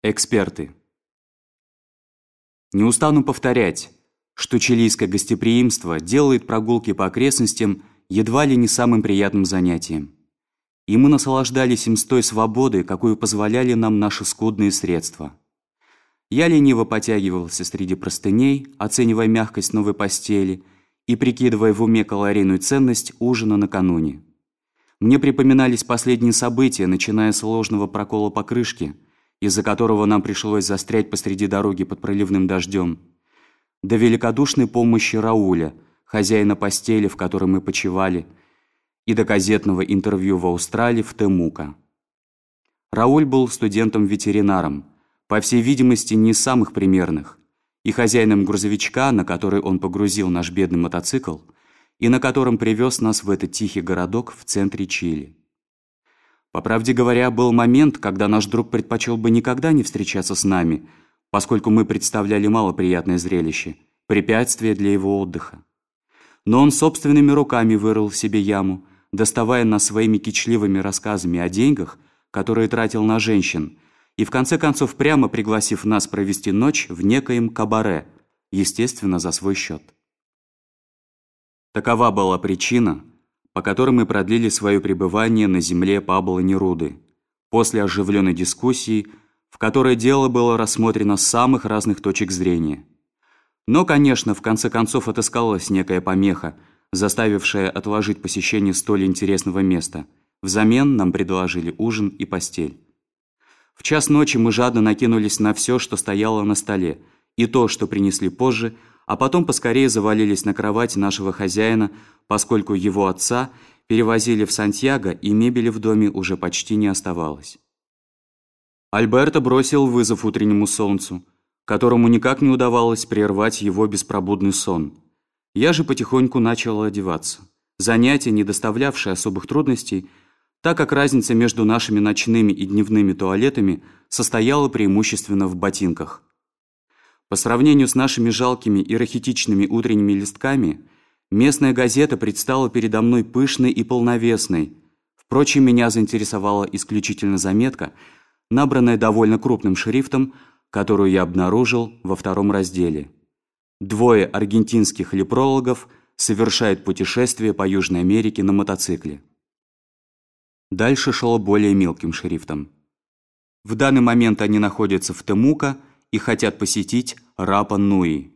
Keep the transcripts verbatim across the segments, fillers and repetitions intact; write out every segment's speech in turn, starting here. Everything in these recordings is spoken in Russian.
Эксперты. Не устану повторять, что чилийское гостеприимство делает прогулки по окрестностям едва ли не самым приятным занятием. И мы наслаждались им с той свободой, какую позволяли нам наши скудные средства. Я лениво потягивался среди простыней, оценивая мягкость новой постели и прикидывая в уме калорийную ценность ужина накануне. Мне припоминались последние события, начиная с ложного прокола покрышки, из-за которого нам пришлось застрять посреди дороги под проливным дождем, до великодушной помощи Рауля, хозяина постели, в которой мы почивали, и до газетного интервью в Австралии в Темука. Рауль был студентом-ветеринаром, по всей видимости, не из самых примерных, и хозяином грузовичка, на который он погрузил наш бедный мотоцикл, и на котором привез нас в этот тихий городок в центре Чили. По правде говоря, был момент, когда наш друг предпочел бы никогда не встречаться с нами, поскольку мы представляли малоприятное зрелище, препятствие для его отдыха. Но он собственными руками вырыл себе яму, доставая нас своими кичливыми рассказами о деньгах, которые тратил на женщин, и в конце концов прямо пригласив нас провести ночь в некоем кабаре, естественно, за свой счет. Такова была причина, по которой мы продлили свое пребывание на земле Пабло Неруды, после оживленной дискуссии, в которой дело было рассмотрено с самых разных точек зрения. Но, конечно, в конце концов отыскалась некая помеха, заставившая отложить посещение столь интересного места. Взамен нам предложили ужин и постель. В час ночи мы жадно накинулись на все, что стояло на столе, и то, что принесли позже, а потом поскорее завалились на кровать нашего хозяина, поскольку его отца перевозили в Сантьяго, и мебели в доме уже почти не оставалось. Альберто бросил вызов утреннему солнцу, которому никак не удавалось прервать его беспробудный сон. Я же потихоньку начал одеваться. Занятие, не доставлявшее особых трудностей, так как разница между нашими ночными и дневными туалетами состояла преимущественно в ботинках. По сравнению с нашими жалкими и рахитичными утренними листками, местная газета предстала передо мной пышной и полновесной. Впрочем, меня заинтересовала исключительно заметка, набранная довольно крупным шрифтом, которую я обнаружил во втором разделе. Двое аргентинских лепрологов совершают путешествие по Южной Америке на мотоцикле. Дальше шло более мелким шрифтом. В данный момент они находятся в Темука и хотят посетить Рапа-Нуи.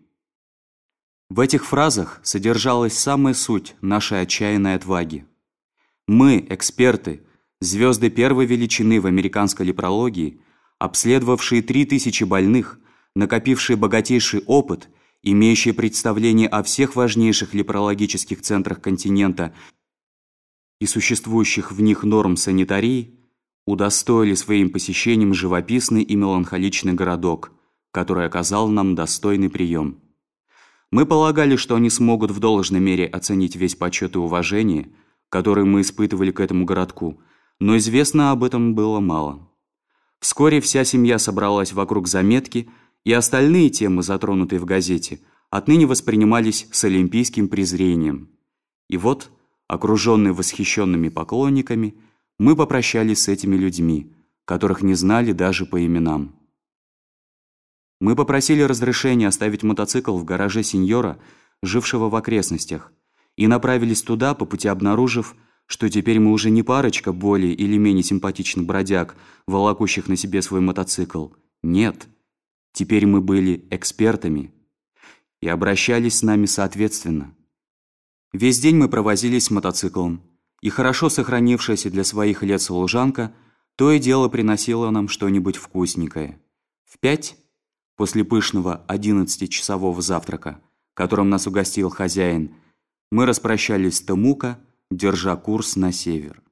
В этих фразах содержалась самая суть нашей отчаянной отваги. Мы, эксперты, звезды первой величины в американской лепрологии, обследовавшие три тысячи больных, накопившие богатейший опыт, имеющие представление о всех важнейших лепрологических центрах континента и существующих в них норм санитарии, удостоили своим посещением живописный и меланхоличный городок, который оказал нам достойный прием. Мы полагали, что они смогут в должной мере оценить весь почет и уважение, которые мы испытывали к этому городку, но известно об этом было мало. Вскоре вся семья собралась вокруг заметки, и остальные темы, затронутые в газете, отныне воспринимались с олимпийским презрением. И вот, окруженные восхищенными поклонниками, мы попрощались с этими людьми, которых не знали даже по именам. Мы попросили разрешения оставить мотоцикл в гараже сеньора, жившего в окрестностях, и направились туда, по пути обнаружив, что теперь мы уже не парочка более или менее симпатичных бродяг, волокущих на себе свой мотоцикл. Нет, теперь мы были экспертами и обращались с нами соответственно. Весь день мы провозились с мотоциклом, и хорошо сохранившаяся для своих лет служанка то и дело приносила нам что-нибудь вкусненькое. В пять, после пышного одиннадцатичасового завтрака, которым нас угостил хозяин, мы распрощались с Темука, держа курс на север.